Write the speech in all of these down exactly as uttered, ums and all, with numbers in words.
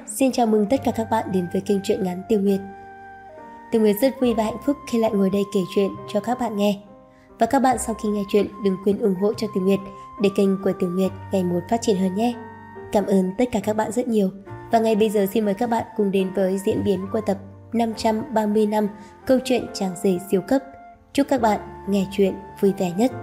Xin chào mừng tất cả các bạn đến với kênh truyện ngắn Tiểu Nguyệt. Tiểu Nguyệt rất vui và hạnh phúc khi lại ngồi đây kể chuyện cho các bạn nghe. Và các bạn sau khi nghe chuyện đừng quên ủng hộ cho Tiểu Nguyệt để kênh của Tiểu Nguyệt ngày một phát triển hơn nhé. Cảm ơn tất cả các bạn rất nhiều. Và ngay bây giờ xin mời các bạn cùng đến với diễn biến của tập năm trăm ba mươi năm câu chuyện Chàng rể siêu cấp. Chúc các bạn nghe chuyện vui vẻ nhất.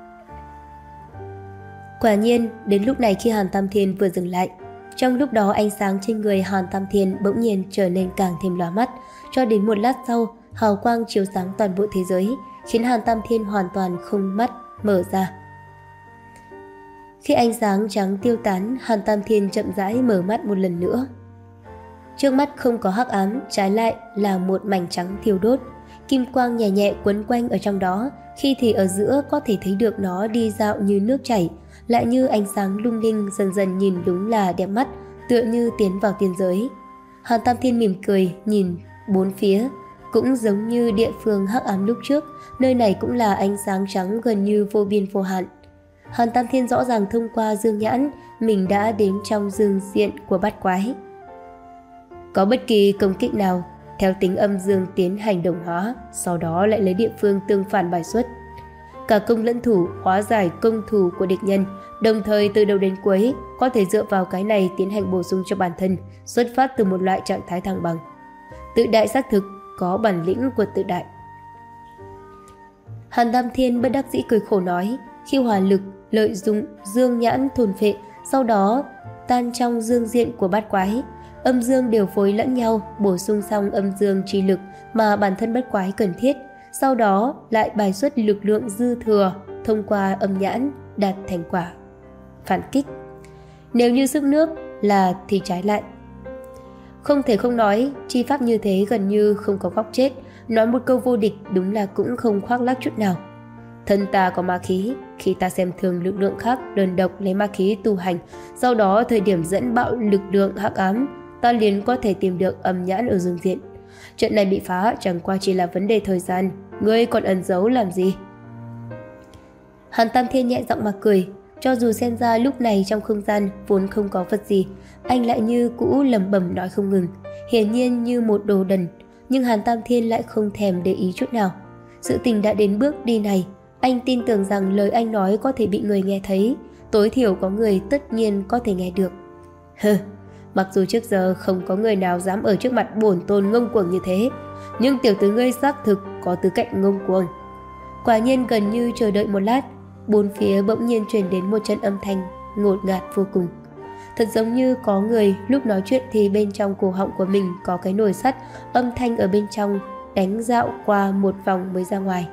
Quả nhiên, đến lúc này khi Hàn Tam Thiên vừa dừng lại, trong lúc đó ánh sáng trên người Hàn Tam Thiên bỗng nhiên trở nên càng thêm lóa mắt, cho đến một lát sau, hào quang chiếu sáng toàn bộ thế giới, khiến Hàn Tam Thiên hoàn toàn không mắt mở ra. Khi ánh sáng trắng tiêu tán, Hàn Tam Thiên chậm rãi mở mắt một lần nữa. Trước mắt không có hắc ám, trái lại là một mảnh trắng thiêu đốt, kim quang nhẹ nhẹ quấn quanh ở trong đó, khi thì ở giữa có thể thấy được nó đi dạo như nước chảy, lại như ánh sáng lung linh, dần dần nhìn đúng là đẹp mắt, tựa như tiến vào tiên giới. Hàn Tam Thiên mỉm cười nhìn bốn phía, cũng giống như địa phương hắc ám lúc trước, nơi này cũng là ánh sáng trắng gần như vô biên vô hạn. Hàn Tam Thiên rõ ràng thông qua dương nhãn, mình đã đến trong dương diện của bát quái. Có bất kỳ công kích nào, theo tính âm dương tiến hành đồng hóa, sau đó lại lấy địa phương tương phản bài xuất. Cả công lẫn thủ hóa giải công thủ của địch nhân, đồng thời từ đầu đến cuối có thể dựa vào cái này tiến hành bổ sung cho bản thân, xuất phát từ một loại trạng thái thăng bằng. Tự đại xác thực, có bản lĩnh của tự đại. Hàn Tam Thiên bất đắc dĩ cười khổ nói, khi hỏa lực lợi dụng dương nhãn thôn phệ, sau đó tan trong dương diện của bát quái, âm dương điều phối lẫn nhau, bổ sung xong âm dương chi lực mà bản thân bát quái cần thiết, sau đó lại bài xuất lực lượng dư thừa thông qua âm nhãn đạt thành quả phản kích. Nếu như sức nước là thì trái lại. Không thể không nói, chi pháp như thế gần như không có góc chết, nói một câu vô địch đúng là cũng không khoác lác chút nào. Thân ta có ma khí, khi ta xem thường lực lượng khác đơn độc lấy ma khí tu hành, sau đó thời điểm dẫn bạo lực lượng hắc ám, ta liền có thể tìm được âm nhãn ở dương diện. Trận này bị phá chẳng qua chỉ là vấn đề thời gian, ngươi còn ẩn giấu làm gì? Hàn Tam Thiên nhẹ giọng mà cười, cho dù xem ra lúc này trong không gian vốn không có vật gì, anh lại như cũ lẩm bẩm nói không ngừng, hiển nhiên như một đồ đần, nhưng Hàn Tam Thiên lại không thèm để ý chút nào. Sự tình đã đến bước đi này, anh tin tưởng rằng lời anh nói có thể bị người nghe thấy, tối thiểu có người tất nhiên có thể nghe được. Hừ, mặc dù trước giờ không có người nào dám ở trước mặt bổn tôn ngông cuồng như thế, nhưng tiểu tử ngươi xác thực có tư cách ngông cuồng. Quả nhiên gần như chờ đợi một lát, bốn phía bỗng nhiên truyền đến một trận âm thanh ngột ngạt vô cùng. Thật giống như có người lúc nói chuyện thì bên trong cổ họng của mình có cái nồi sắt, âm thanh ở bên trong đánh dạo qua một vòng mới ra ngoài.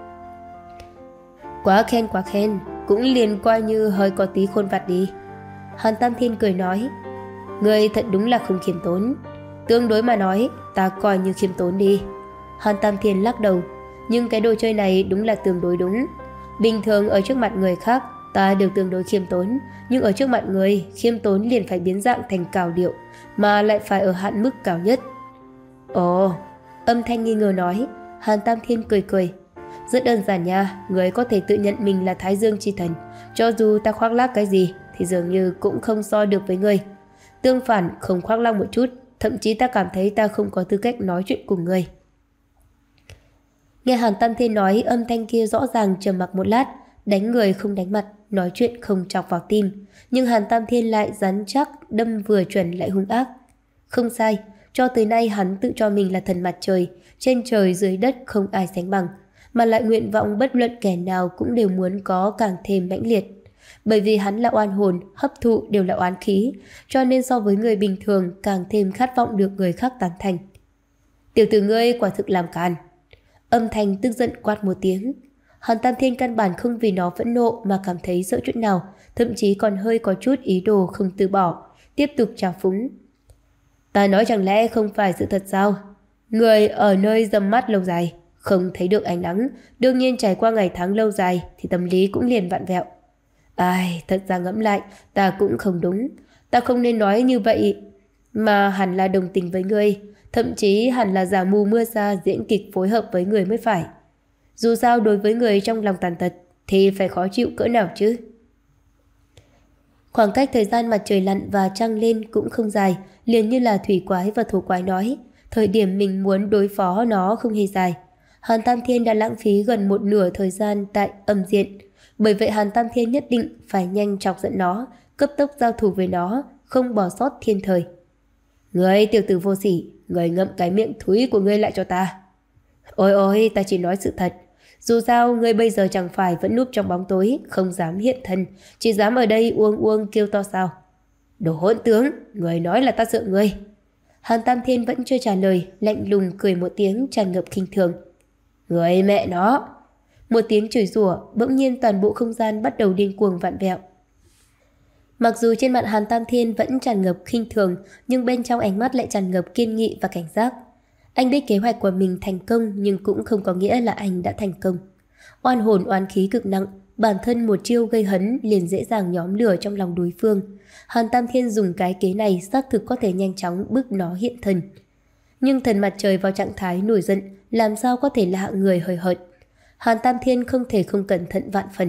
Quá khen quá khen, cũng liền coi như hơi có tí khôn vặt đi. Hàn Tam Thiên cười nói, ngươi thật đúng là không khiêm tốn. Tương đối mà nói, ta coi như khiêm tốn đi. Hàn Tam Thiên lắc đầu, nhưng cái đồ chơi này đúng là tương đối đúng. Bình thường ở trước mặt người khác, ta đều tương đối khiêm tốn, nhưng ở trước mặt người, khiêm tốn liền phải biến dạng thành cào điệu, mà lại phải ở hạn mức cao nhất. Ồ, âm thanh nghi ngờ nói. Hàn Tam Thiên cười cười, rất đơn giản nha, người có thể tự nhận mình là Thái Dương chi thần, cho dù ta khoác lác cái gì thì dường như cũng không so được với ngươi. Tương phản, không khoác lác một chút, thậm chí ta cảm thấy ta không có tư cách nói chuyện cùng ngươi. Nghe Hàn Tam Thiên nói, âm thanh kia rõ ràng trầm mặc một lát, đánh người không đánh mặt, nói chuyện không chọc vào tim, nhưng Hàn Tam Thiên lại rắn chắc, đâm vừa chuẩn lại hung ác. Không sai, cho tới nay hắn tự cho mình là thần mặt trời, trên trời dưới đất không ai sánh bằng, mà lại nguyện vọng bất luận kẻ nào cũng đều muốn có càng thêm mãnh liệt. Bởi vì hắn là oan hồn, hấp thụ đều là oán khí, cho nên so với người bình thường càng thêm khát vọng được người khác tán thành. Tiểu tử ngươi quả thực làm càn. Âm thanh tức giận quát một tiếng. Hàn Tam Thiên căn bản không vì nó phẫn nộ mà cảm thấy sợ chút nào, thậm chí còn hơi có chút ý đồ không từ bỏ, tiếp tục trào phúng. Ta nói chẳng lẽ không phải sự thật sao? Người ở nơi râm mát lâu dài, không thấy được ánh nắng, đương nhiên trải qua ngày tháng lâu dài thì tâm lý cũng liền vặn vẹo. Ai, thật ra ngẫm lại, ta cũng không đúng. Ta không nên nói như vậy, mà hẳn là đồng tình với ngươi, thậm chí hẳn là giả mù mưa sa diễn kịch phối hợp với người mới phải. Dù sao đối với người trong lòng tàn tật thì phải khó chịu cỡ nào chứ. Khoảng cách thời gian mặt trời lặn và trăng lên cũng không dài, liền như là thủy quái và thổ quái nói, thời điểm mình muốn đối phó nó không hề dài. Hàn Tam Thiên đã lãng phí gần một nửa thời gian tại âm diện, bởi vậy Hàn Tam Thiên nhất định phải nhanh chọc giận nó, cấp tốc giao thủ với nó, không bỏ sót thiên thời. Người tiểu tử vô sỉ, người ngậm cái miệng thúi của ngươi lại cho ta. Ôi ôi, ta chỉ nói sự thật. Dù sao, ngươi bây giờ chẳng phải vẫn núp trong bóng tối, không dám hiện thân, chỉ dám ở đây uông uông kêu to sao. Đồ hỗn tướng, người nói là ta sợ ngươi. Hàn Tam Thiên vẫn chưa trả lời, lạnh lùng cười một tiếng tràn ngập khinh thường. Người mẹ nó! Một tiếng chửi rủa, bỗng nhiên toàn bộ không gian bắt đầu điên cuồng vặn vẹo. Mặc dù trên mặt Hàn Tam Thiên vẫn tràn ngập khinh thường, nhưng bên trong ánh mắt lại tràn ngập kiên nghị và cảnh giác. Anh biết kế hoạch của mình thành công, nhưng cũng không có nghĩa là anh đã thành công. Oan hồn oán khí cực nặng, bản thân một chiêu gây hấn liền dễ dàng nhóm lửa trong lòng đối phương. Hàn Tam Thiên dùng cái kế này xác thực có thể nhanh chóng bức nó hiện thân. Nhưng thần mặt trời vào trạng thái nổi giận, làm sao có thể là hạng người hời hợt. Hàn Tam Thiên không thể không cẩn thận vạn phần.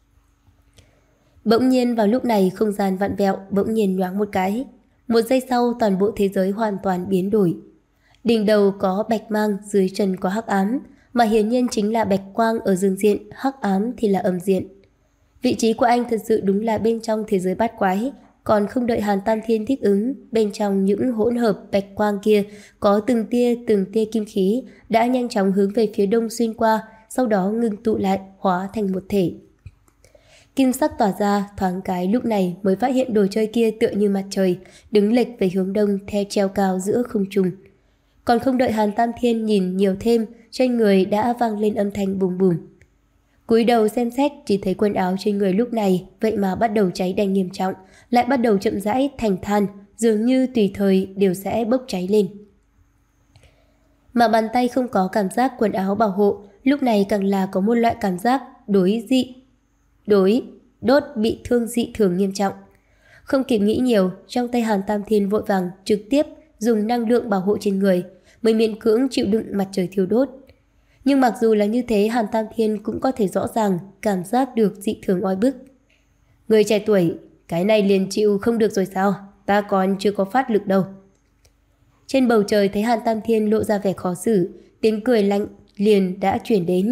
Bỗng nhiên vào lúc này không gian vặn vẹo bỗng nhiên nhoáng một cái. Một giây sau toàn bộ thế giới hoàn toàn biến đổi. Đỉnh đầu có bạch mang, dưới chân có hắc ám, mà hiển nhiên chính là bạch quang ở dương diện, hắc ám thì là âm diện. Vị trí của anh thật sự đúng là bên trong thế giới bát quái, còn không đợi Hàn Tam Thiên thích ứng, bên trong những hỗn hợp bạch quang kia có từng tia từng tia kim khí đã nhanh chóng hướng về phía đông xuyên qua, sau đó ngưng tụ lại, hóa thành một thể. Kim sắc tỏa ra, thoáng cái lúc này mới phát hiện đồ chơi kia tựa như mặt trời, đứng lệch về hướng đông theo treo cao giữa không trung. Còn không đợi Hàn Tam Thiên nhìn nhiều thêm, trên người đã vang lên âm thanh bùm bùm. Cúi đầu xem xét, chỉ thấy quần áo trên người lúc này vậy mà bắt đầu cháy đen nghiêm trọng, lại bắt đầu chậm rãi thành than, dường như tùy thời đều sẽ bốc cháy lên. Mà bàn tay không có cảm giác quần áo bảo hộ, lúc này càng là có một loại cảm giác đối dị, đối, đốt bị thương dị thường nghiêm trọng. Không kịp nghĩ nhiều, trong tay Hàn Tam Thiên vội vàng trực tiếp dùng năng lượng bảo hộ trên người, mới miễn cưỡng chịu đựng mặt trời thiêu đốt. Nhưng mặc dù là như thế, Hàn Tam Thiên cũng có thể rõ ràng cảm giác được dị thường oi bức. Người trẻ tuổi, cái này liền chịu không được rồi sao? Ta còn chưa có phát lực đâu. Trên bầu trời thấy Hàn Tam Thiên lộ ra vẻ khó xử, tiếng cười lạnh liền đã chuyển đến.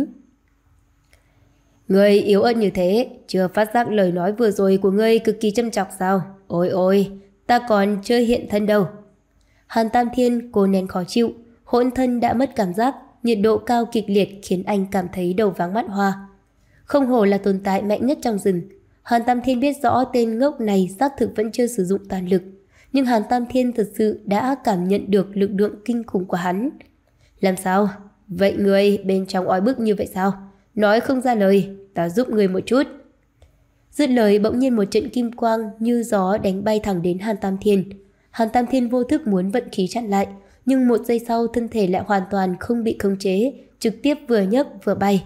Người yếu ớt như thế, chưa phát giác lời nói vừa rồi của ngươi cực kỳ châm chọc sao? Ôi ôi, ta còn chưa hiện thân đâu. Hàn Tam Thiên cố nén khó chịu, hỗn thân đã mất cảm giác, nhiệt độ cao kịch liệt khiến anh cảm thấy đầu váng mắt hoa. Không hổ là tồn tại mạnh nhất trong rừng. Hàn Tam Thiên biết rõ tên ngốc này xác thực vẫn chưa sử dụng toàn lực, nhưng Hàn Tam Thiên thật sự đã cảm nhận được lực lượng kinh khủng của hắn. Làm sao? Vậy người bên trong ói bức như vậy sao? Nói không ra lời, ta giúp người một chút. Dứt lời bỗng nhiên một trận kim quang như gió đánh bay thẳng đến Hàn Tam Thiên. Hàn Tam Thiên vô thức muốn vận khí chặn lại, nhưng một giây sau thân thể lại hoàn toàn không bị khống chế, trực tiếp vừa nhấc vừa bay.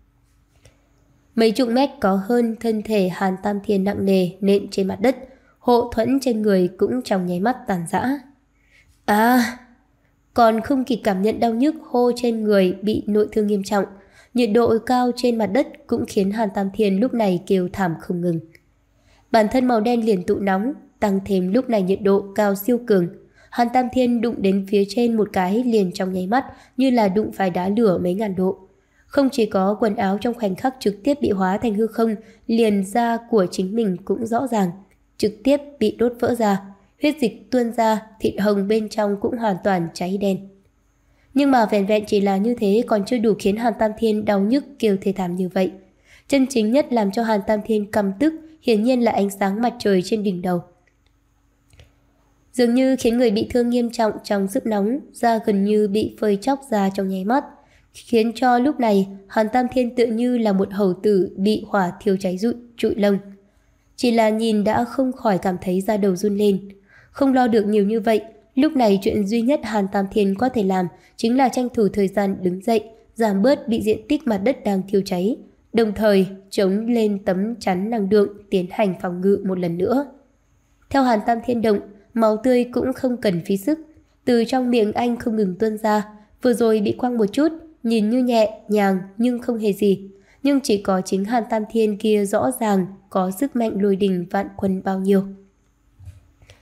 Mấy chục mét có hơn, thân thể Hàn Tam Thiên nặng nề nện trên mặt đất, hộ thuẫn trên người cũng trong nháy mắt tàn rã. À! Còn không kịp cảm nhận đau nhức, hô trên người bị nội thương nghiêm trọng, nhiệt độ cao trên mặt đất cũng khiến Hàn Tam Thiên lúc này kêu thảm không ngừng. Bản thân màu đen liền tụ nóng, tăng thêm lúc này nhiệt độ cao siêu cường. Hàn Tam Thiên đụng đến phía trên một cái liền trong nháy mắt như là đụng phải đá lửa mấy ngàn độ. Không chỉ có quần áo trong khoảnh khắc trực tiếp bị hóa thành hư không, liền da của chính mình cũng rõ ràng, trực tiếp bị đốt vỡ ra, huyết dịch tuôn ra, thịt hồng bên trong cũng hoàn toàn cháy đen. Nhưng mà vẹn vẹn chỉ là như thế còn chưa đủ khiến Hàn Tam Thiên đau nhức kêu thê thảm như vậy. Chân chính nhất làm cho Hàn Tam Thiên căm tức hiển nhiên là ánh sáng mặt trời trên đỉnh đầu. Dường như khiến người bị thương nghiêm trọng trong sức nóng, da gần như bị phơi chóc ra trong nháy mắt, khiến cho lúc này Hàn Tam Thiên tựa như là một hầu tử bị hỏa thiêu cháy rụi, trụi lông. Chỉ là nhìn đã không khỏi cảm thấy da đầu run lên. Không lo được nhiều như vậy, lúc này chuyện duy nhất Hàn Tam Thiên có thể làm chính là tranh thủ thời gian đứng dậy, giảm bớt bị diện tích mặt đất đang thiêu cháy, đồng thời chống lên tấm chắn năng lượng tiến hành phòng ngự một lần nữa. Theo Hàn Tam Thiên động, máu tươi cũng không cần phí sức, từ trong miệng anh không ngừng tuôn ra, vừa rồi bị quăng một chút, nhìn như nhẹ nhàng nhưng không hề gì, nhưng chỉ có chính Hàn Tam Thiên kia rõ ràng có sức mạnh lôi đình vạn quân bao nhiêu.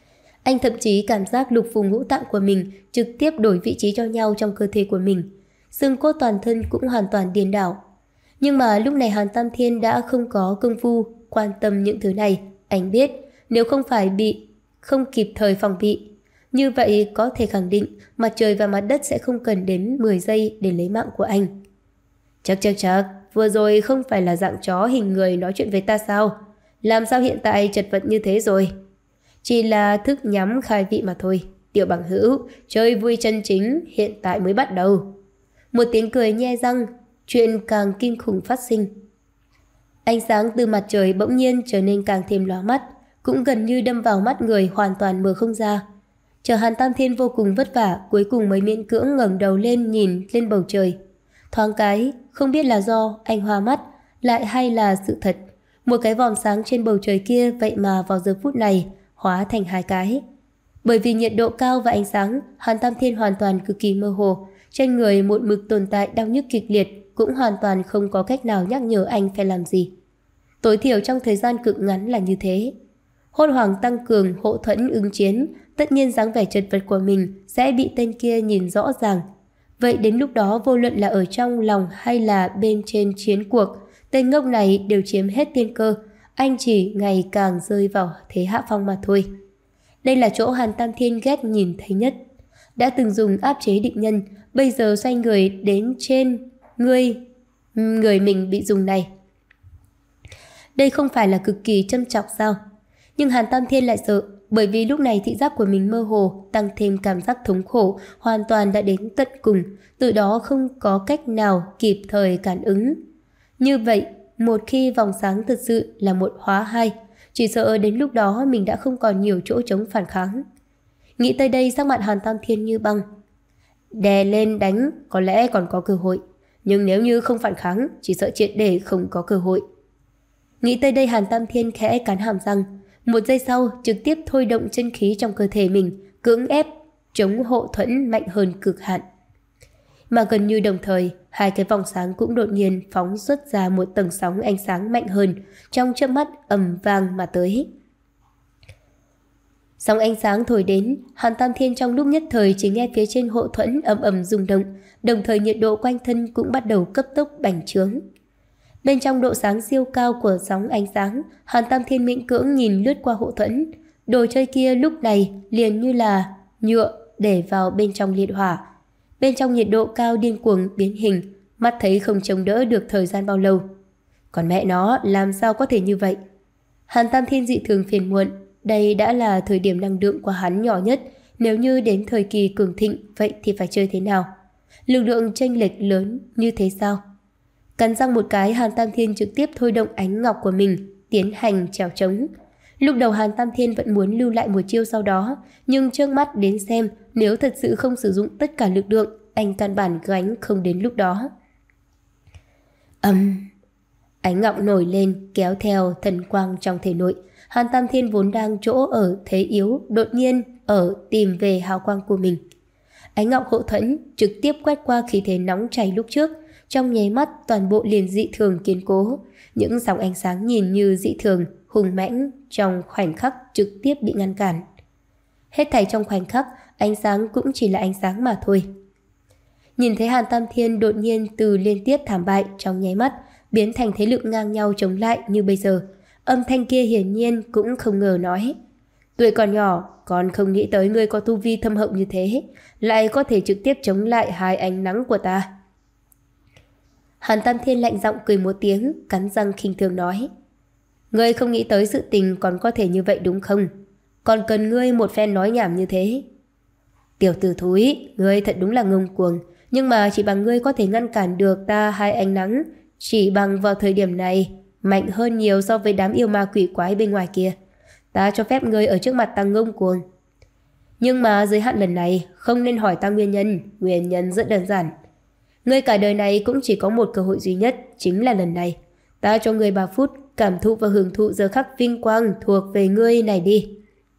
Anh thậm chí cảm giác lục phủ ngũ tạng của mình trực tiếp đổi vị trí cho nhau trong cơ thể của mình. Xương cốt toàn thân cũng hoàn toàn điên đảo. Nhưng mà lúc này Hàn Tam Thiên đã không có công phu quan tâm những thứ này. Anh biết nếu không phải bị không kịp thời phòng bị, như vậy có thể khẳng định mặt trời và mặt đất sẽ không cần đến mười giây để lấy mạng của anh. Chắc chắc chắc, vừa rồi không phải là dạng chó hình người nói chuyện với ta sao? Làm sao hiện tại chật vật như thế rồi? Chỉ là thức nhắm khai vị mà thôi. Tiểu bằng hữu, chơi vui chân chính hiện tại mới bắt đầu. Một tiếng cười nhe răng, chuyện càng kinh khủng phát sinh. Ánh sáng từ mặt trời bỗng nhiên trở nên càng thêm lóa mắt, cũng gần như đâm vào mắt người, hoàn toàn mở không ra. Chờ Hàn Tam Thiên vô cùng vất vả, cuối cùng mới miễn cưỡng ngẩng đầu lên nhìn lên bầu trời. Thoáng cái, không biết là do anh hoa mắt, lại hay là sự thật, một cái vòm sáng trên bầu trời kia vậy mà vào giờ phút này hóa thành hai cái. Bởi vì nhiệt độ cao và ánh sáng, Hàn Tam Thiên hoàn toàn cực kỳ mơ hồ, trên người một mực tồn tại đau nhức kịch liệt, cũng hoàn toàn không có cách nào nhắc nhở anh phải làm gì. Tối thiểu trong thời gian cực ngắn là như thế. Hốt hoảng tăng cường hộ thuẫn ứng chiến, tất nhiên dáng vẻ chật vật của mình sẽ bị tên kia nhìn rõ ràng. Vậy đến lúc đó vô luận là ở trong lòng hay là bên trên chiến cuộc, tên ngốc này đều chiếm hết tiên cơ, anh chỉ ngày càng rơi vào thế hạ phong mà thôi. Đây là chỗ Hàn Tam Thiên ghét nhìn thấy nhất. Đã từng dùng áp chế địch nhân, bây giờ xoay người đến trên người, người mình bị dùng này. Đây không phải là cực kỳ châm chọc sao? Nhưng Hàn Tam Thiên lại sợ, bởi vì lúc này thị giác của mình mơ hồ, tăng thêm cảm giác thống khổ, hoàn toàn đã đến tận cùng, từ đó không có cách nào kịp thời cản ứng. Như vậy, một khi vòng sáng thật sự là một hóa hai, chỉ sợ đến lúc đó mình đã không còn nhiều chỗ chống phản kháng. Nghĩ tới đây, sắc mặt Hàn Tam Thiên như băng. Đè lên đánh có lẽ còn có cơ hội, nhưng nếu như không phản kháng, chỉ sợ triệt để không có cơ hội. Nghĩ tới đây, Hàn Tam Thiên khẽ cắn hàm răng, một giây sau trực tiếp thôi động chân khí trong cơ thể mình, cưỡng ép chống hộ thuẫn mạnh hơn cực hạn. Mà gần như đồng thời, hai cái vòng sáng cũng đột nhiên phóng xuất ra một tầng sóng ánh sáng mạnh hơn, trong chớp mắt ầm vang mà tới. Sóng ánh sáng thổi đến, Hàn Tam Thiên trong lúc nhất thời chỉ nghe phía trên hộ thuẫn ầm ầm rung động, đồng thời nhiệt độ quanh thân cũng bắt đầu cấp tốc bành trướng. Bên trong độ sáng siêu cao của sóng ánh sáng, Hàn Tam Thiên miễn cưỡng nhìn lướt qua hộ thuẫn. Đồ chơi kia lúc này liền như là nhựa để vào bên trong liệt hỏa. Bên trong nhiệt độ cao điên cuồng biến hình, mắt thấy không chống đỡ được thời gian bao lâu. Còn mẹ nó làm sao có thể như vậy? Hàn Tam Thiên dị thường phiền muộn, đây đã là thời điểm năng lượng của hắn nhỏ nhất, nếu như đến thời kỳ cường thịnh vậy thì phải chơi thế nào? Lực lượng chênh lệch lớn như thế sao? Cắn răng một cái, Hàn Tam Thiên trực tiếp thôi động ánh ngọc của mình, tiến hành trèo trống. Lúc đầu Hàn Tam Thiên vẫn muốn lưu lại một chiêu sau đó, nhưng trước mắt đến xem, nếu thật sự không sử dụng tất cả lực lượng, anh căn bản gánh không đến lúc đó. Ầm, um, ánh ngọc nổi lên kéo theo thần quang trong thể nội. Hàn Tam Thiên vốn đang chỗ ở thế yếu, đột nhiên ở tìm về hào quang của mình. Ánh ngọc hộ thuẫn trực tiếp quét qua khí thế nóng chảy lúc trước, trong nháy mắt toàn bộ liền dị thường kiên cố. Những dòng ánh sáng nhìn như dị thường, hùng mãnh trong khoảnh khắc trực tiếp bị ngăn cản. Hết thảy trong khoảnh khắc, ánh sáng cũng chỉ là ánh sáng mà thôi. Nhìn thấy Hàn Tam Thiên đột nhiên từ liên tiếp thảm bại trong nháy mắt, biến thành thế lực ngang nhau chống lại như bây giờ, âm thanh kia hiển nhiên cũng không ngờ nói. Tuổi còn nhỏ, còn không nghĩ tới ngươi có tu vi thâm hậu như thế, lại có thể trực tiếp chống lại hai ánh nắng của ta. Hàn Tam Thiên lạnh giọng cười một tiếng, cắn răng khinh thường nói. Ngươi không nghĩ tới sự tình còn có thể như vậy đúng không? Còn cần ngươi một phen nói nhảm như thế. Tiểu tử thúi, ngươi thật đúng là ngông cuồng, nhưng mà chỉ bằng ngươi có thể ngăn cản được ta hai ánh nắng, chỉ bằng vào thời điểm này, mạnh hơn nhiều so với đám yêu ma quỷ quái bên ngoài kia. Ta cho phép ngươi ở trước mặt ta ngông cuồng. Nhưng mà giới hạn lần này không nên hỏi ta nguyên nhân, nguyên nhân rất đơn giản. Ngươi cả đời này cũng chỉ có một cơ hội duy nhất, chính là lần này. Ta cho ngươi ba phút cảm thụ và hưởng thụ giờ khắc vinh quang thuộc về ngươi này đi.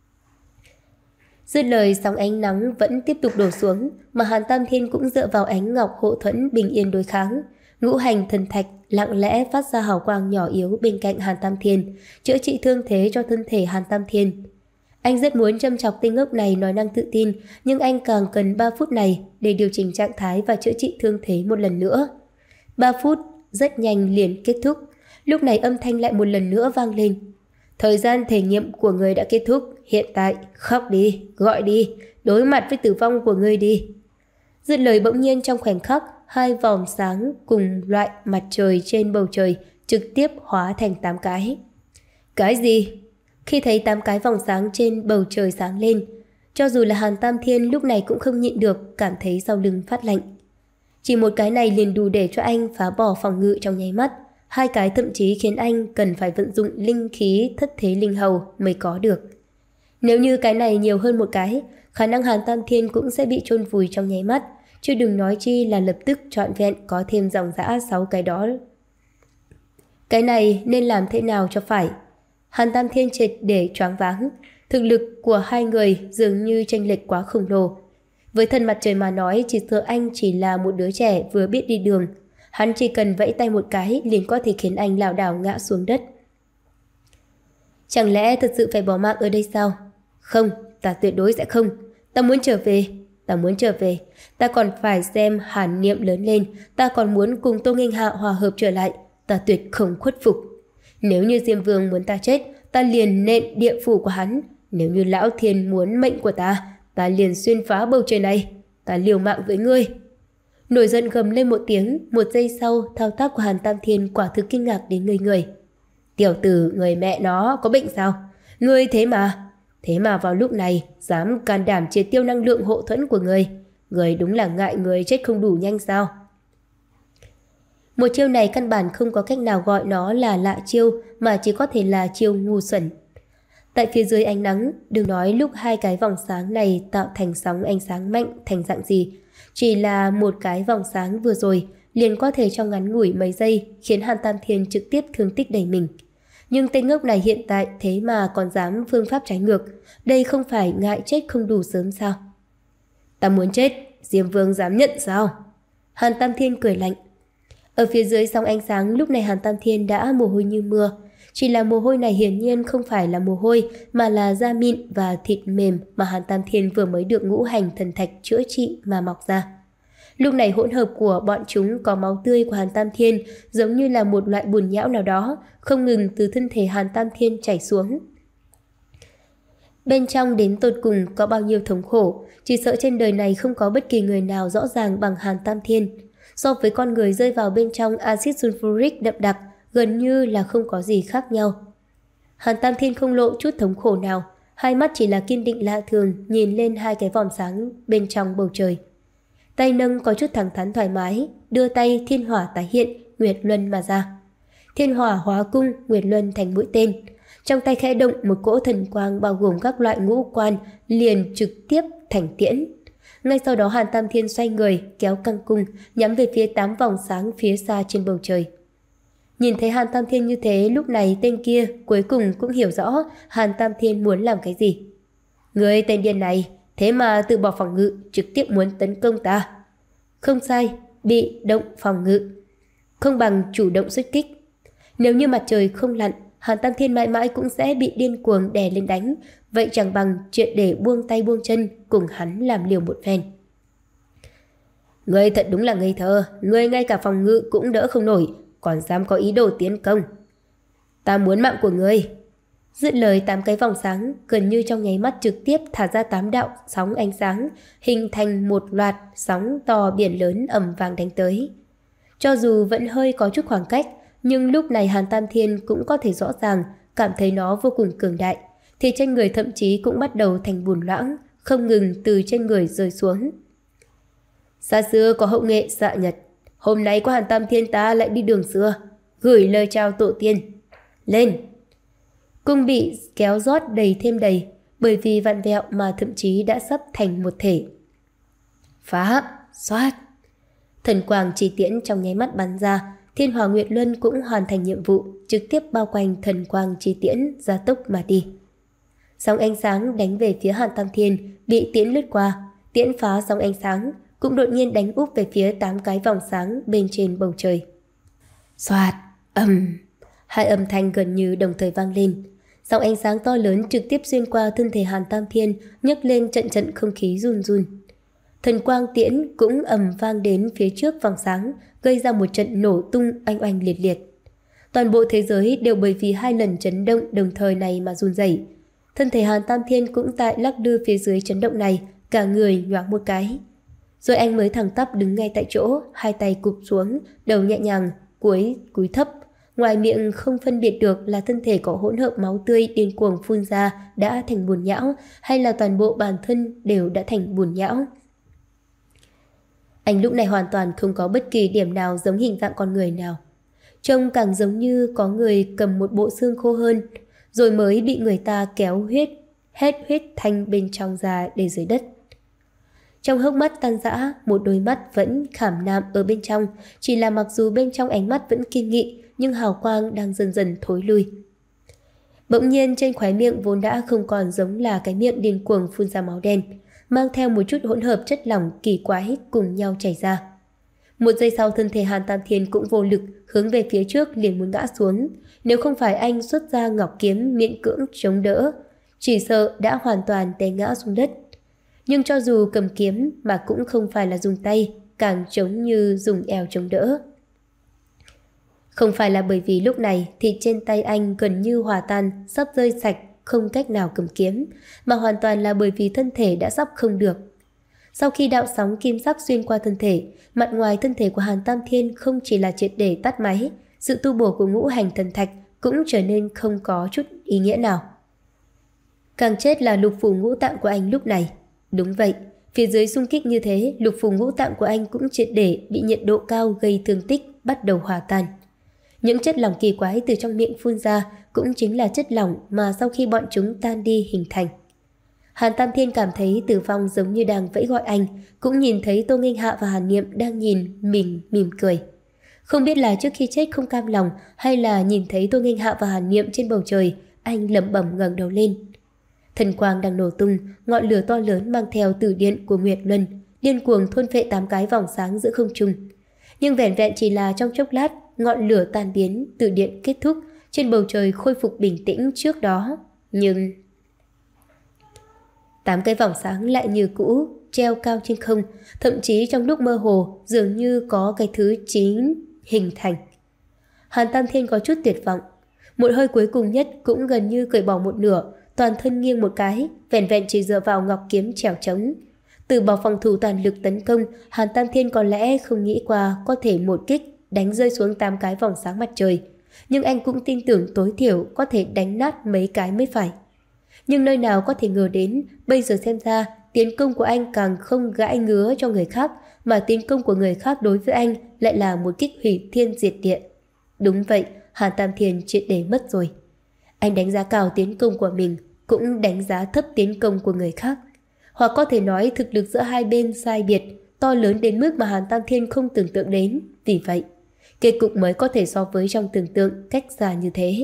Dứt lời, sóng ánh nắng vẫn tiếp tục đổ xuống, mà Hàn Tam Thiên cũng dựa vào ánh ngọc hộ thuẫn bình yên đối kháng. Ngũ hành thần thạch lặng lẽ phát ra hào quang nhỏ yếu bên cạnh Hàn Tam Thiên, chữa trị thương thế cho thân thể Hàn Tam Thiên. Anh rất muốn châm chọc tên ngốc này nói năng tự tin, nhưng anh càng cần ba phút này để điều chỉnh trạng thái và chữa trị thương thế một lần nữa. ba phút rất nhanh liền kết thúc. Lúc này âm thanh lại một lần nữa vang lên. Thời gian thể nghiệm của người đã kết thúc. Hiện tại, khóc đi, gọi đi, đối mặt với tử vong của người đi. Dứt lời bỗng nhiên trong khoảnh khắc, hai vòng sáng cùng loại mặt trời trên bầu trời trực tiếp hóa thành tám cái. Cái gì? Khi thấy tám cái vòng sáng trên bầu trời sáng lên, cho dù là Hàn Tam Thiên lúc này cũng không nhịn được, cảm thấy sau lưng phát lạnh. Chỉ một cái này liền đủ để cho anh phá bỏ phòng ngự trong nháy mắt. Hai cái thậm chí khiến anh cần phải vận dụng linh khí thất thế linh hầu mới có được. Nếu như cái này nhiều hơn một cái, khả năng Hàn Tam Thiên cũng sẽ bị chôn vùi trong nháy mắt, chứ đừng nói chi là lập tức trọn vẹn có thêm dòng dã sáu cái đó. Cái này nên làm thế nào cho phải? Hàn Tam Thiên triệt để choáng váng. Thực lực của hai người dường như chênh lệch quá khổng lồ. Với thần mặt trời mà nói, chỉ sợ anh chỉ là một đứa trẻ vừa biết đi đường. Hắn chỉ cần vẫy tay một cái liền có thể khiến anh lảo đảo ngã xuống đất. Chẳng lẽ thật sự phải bỏ mạng ở đây sao? Không, ta tuyệt đối sẽ không. Ta muốn trở về, ta muốn trở về. Ta còn phải xem Hàn Niệm lớn lên. Ta còn muốn cùng Tô Nghênh Hạ hòa hợp trở lại. Ta tuyệt không khuất phục. Nếu như Diêm Vương muốn ta chết, ta liền nện địa phủ của hắn. Nếu như Lão Thiên muốn mệnh của ta, ta liền xuyên phá bầu trời này. Ta liều mạng với ngươi. Nổi giận gầm lên một tiếng, một giây sau, thao tác của Hàn Tam Thiên quả thực kinh ngạc đến ngây người. Tiểu tử, người mẹ nó có bệnh sao? Ngươi thế mà, thế mà vào lúc này dám can đảm triệt tiêu năng lượng hộ thuẫn của ngươi. Ngươi đúng là ngại người chết không đủ nhanh sao? Một chiêu này căn bản không có cách nào gọi nó là lạ chiêu, mà chỉ có thể là chiêu ngu xuẩn. Tại phía dưới ánh nắng, đừng nói lúc hai cái vòng sáng này tạo thành sóng ánh sáng mạnh thành dạng gì. Chỉ là một cái vòng sáng vừa rồi liền có thể trong ngắn ngủi mấy giây khiến Hàn Tam Thiên trực tiếp thương tích đầy mình. Nhưng tên ngốc này hiện tại thế mà còn dám phương pháp trái ngược. Đây không phải ngại chết không đủ sớm sao? Ta muốn chết, Diêm Vương dám nhận sao? Hàn Tam Thiên cười lạnh. Ở phía dưới sóng ánh sáng lúc này Hàn Tam Thiên đã mồ hôi như mưa. Chỉ là mồ hôi này hiển nhiên không phải là mồ hôi mà là da mịn và thịt mềm mà Hàn Tam Thiên vừa mới được ngũ hành thần thạch chữa trị mà mọc ra. Lúc này hỗn hợp của bọn chúng có máu tươi của Hàn Tam Thiên giống như là một loại bùn nhão nào đó không ngừng từ thân thể Hàn Tam Thiên chảy xuống. Bên trong đến tột cùng có bao nhiêu thống khổ, chỉ sợ trên đời này không có bất kỳ người nào rõ ràng bằng Hàn Tam Thiên. So với con người rơi vào bên trong axit sulfuric đậm đặc, gần như là không có gì khác nhau. Hàn Tam Thiên không lộ chút thống khổ nào, hai mắt chỉ là kiên định lạ thường nhìn lên hai cái vòm sáng bên trong bầu trời. Tay nâng có chút thẳng thắn thoải mái, đưa tay thiên hỏa tái hiện, Nguyệt Luân mà ra. Thiên hỏa hóa cung, Nguyệt Luân thành mũi tên. Trong tay khẽ động một cỗ thần quang bao gồm các loại ngũ quan liền trực tiếp thành tiễn. Ngay sau đó Hàn Tam Thiên xoay người, kéo căng cung, nhắm về phía tám vòng sáng phía xa trên bầu trời. Nhìn thấy Hàn Tam Thiên như thế, lúc này tên kia cuối cùng cũng hiểu rõ Hàn Tam Thiên muốn làm cái gì. Người tên điên này, thế mà từ bỏ phòng ngự, trực tiếp muốn tấn công ta. Không sai, bị động phòng ngự. Không bằng chủ động xuất kích. Nếu như mặt trời không lặn, Hàn Tam Thiên mãi mãi cũng sẽ bị điên cuồng đè lên đánh. Vậy chẳng bằng chuyện để buông tay buông chân cùng hắn làm liều một phen. Ngươi thật đúng là ngây thơ, ngươi ngay cả phòng ngự cũng đỡ không nổi, còn dám có ý đồ tiến công. Ta muốn mạng của ngươi. Dứt lời, tám cái vòng sáng gần như trong nháy mắt trực tiếp thả ra tám đạo sóng ánh sáng, hình thành một loạt sóng to biển lớn ầm vang đánh tới. Cho dù vẫn hơi có chút khoảng cách, nhưng lúc này Hàn Tam Thiên cũng có thể rõ ràng cảm thấy nó vô cùng cường đại. Thì trên người thậm chí cũng bắt đầu thành bùn loãng, không ngừng từ trên người rơi xuống. Xa xưa có hậu nghệ xạ nhật, hôm nay có Hàn Tam Thiên ta lại đi đường xưa, gửi lời chào tổ tiên. Lên! Cung bị kéo rót đầy thêm đầy, bởi vì vặn vẹo mà thậm chí đã sắp thành một thể. Phá! Xoát! Thần quang chỉ tiễn trong nháy mắt bắn ra, Thiên Hỏa Nguyệt Luân cũng hoàn thành nhiệm vụ, trực tiếp bao quanh thần quang chi tiễn gia tốc mà đi. Sóng ánh sáng đánh về phía Hàn Tam Thiên, bị tiễn lướt qua, tiễn phá sóng ánh sáng, cũng đột nhiên đánh úp về phía tám cái vòng sáng bên trên bầu trời. Xoạt, ầm, hai âm thanh gần như đồng thời vang lên. Dòng ánh sáng to lớn trực tiếp xuyên qua thân thể Hàn Tam Thiên, nhấc lên trận trận không khí run run. Thần quang tiễn cũng ầm vang đến phía trước vòng sáng, gây ra một trận nổ tung oanh oanh liệt liệt. Toàn bộ thế giới đều bởi vì hai lần chấn động đồng thời này mà run rẩy. Thân thể Hàn Tam Thiên cũng tại lắc lư phía dưới chấn động này, cả người nhoáng một cái. Rồi anh mới thẳng tắp đứng ngay tại chỗ, hai tay cụp xuống, đầu nhẹ nhàng, cúi cúi thấp. Ngoài miệng không phân biệt được là thân thể có hỗn hợp máu tươi điên cuồng phun ra đã thành bùn nhão, hay là toàn bộ bản thân đều đã thành bùn nhão. Anh lúc này hoàn toàn không có bất kỳ điểm nào giống hình dạng con người nào. Trông càng giống như có người cầm một bộ xương khô hơn, rồi mới bị người ta kéo huyết, hết huyết thanh bên trong ra để dưới đất. Trong hốc mắt tan rã, một đôi mắt vẫn khảm nạm ở bên trong, chỉ là mặc dù bên trong ánh mắt vẫn kiên nghị, nhưng hào quang đang dần dần thối lui. Bỗng nhiên trên khóe miệng vốn đã không còn giống là cái miệng điên cuồng phun ra máu đen, mang theo một chút hỗn hợp chất lỏng kỳ quái cùng nhau chảy ra. Một giây sau thân thể Hàn Tam Thiên cũng vô lực hướng về phía trước liền muốn ngã xuống. Nếu không phải anh xuất ra ngọc kiếm miễn cưỡng chống đỡ, chỉ sợ đã hoàn toàn té ngã xuống đất. Nhưng cho dù cầm kiếm mà cũng không phải là dùng tay, càng giống như dùng eo chống đỡ. Không phải là bởi vì lúc này thì trên tay anh gần như hòa tan, sắp rơi sạch, không cách nào cầm kiếm, mà hoàn toàn là bởi vì thân thể đã sắp không được. Sau khi đạo sóng kim sắc xuyên qua thân thể, mặt ngoài thân thể của Hàn Tam Thiên không chỉ là triệt để tắt máy, sự tu bổ của ngũ hành thần thạch cũng trở nên không có chút ý nghĩa nào. Càng chết là lục phủ ngũ tạng của anh lúc này. Đúng vậy, phía dưới xung kích như thế, lục phủ ngũ tạng của anh cũng triệt để bị nhiệt độ cao gây thương tích, bắt đầu hòa tan. Những chất lỏng kỳ quái từ trong miệng phun ra cũng chính là chất lỏng mà sau khi bọn chúng tan đi hình thành. Hàn Tam Thiên cảm thấy Tử Vong giống như đang vẫy gọi anh, cũng nhìn thấy Tô Nghênh Hạ và Hàn Niệm đang nhìn mình mỉm cười. Không biết là trước khi chết không cam lòng hay là nhìn thấy Tô Nghênh Hạ và Hàn Niệm trên bầu trời, anh lẩm bẩm ngẩng đầu lên. Thần quang đang nổ tung, ngọn lửa to lớn mang theo tử điện của Nguyệt Luân, điên cuồng thôn phệ tám cái vòng sáng giữa không trung. Nhưng vẻn vẹn chỉ là trong chốc lát, ngọn lửa tan biến, tử điện kết thúc, trên bầu trời khôi phục bình tĩnh trước đó. Nhưng tám cái vòng sáng lại như cũ, treo cao trên không, thậm chí trong lúc mơ hồ dường như có cái thứ chín hình thành. Hàn Tam Thiên có chút tuyệt vọng. Một hơi cuối cùng nhất cũng gần như cởi bỏ một nửa, toàn thân nghiêng một cái, vẻn vẹn chỉ dựa vào ngọc kiếm trèo trống. Từ bỏ phòng thủ toàn lực tấn công, Hàn Tam Thiên có lẽ không nghĩ qua có thể một kích đánh rơi xuống tám cái vòng sáng mặt trời. Nhưng anh cũng tin tưởng tối thiểu có thể đánh nát mấy cái mới phải. Nhưng nơi nào có thể ngờ đến, bây giờ xem ra, tiến công của anh càng không gãi ngứa cho người khác, mà tiến công của người khác đối với anh lại là một kích hủy thiên diệt địa. Đúng vậy, Hàn Tam Thiên triệt để mất rồi. Anh đánh giá cao tiến công của mình, cũng đánh giá thấp tiến công của người khác. Hoặc có thể nói thực lực giữa hai bên sai biệt, to lớn đến mức mà Hàn Tam Thiên không tưởng tượng đến. Vì vậy, kết cục mới có thể so với trong tưởng tượng cách xa như thế.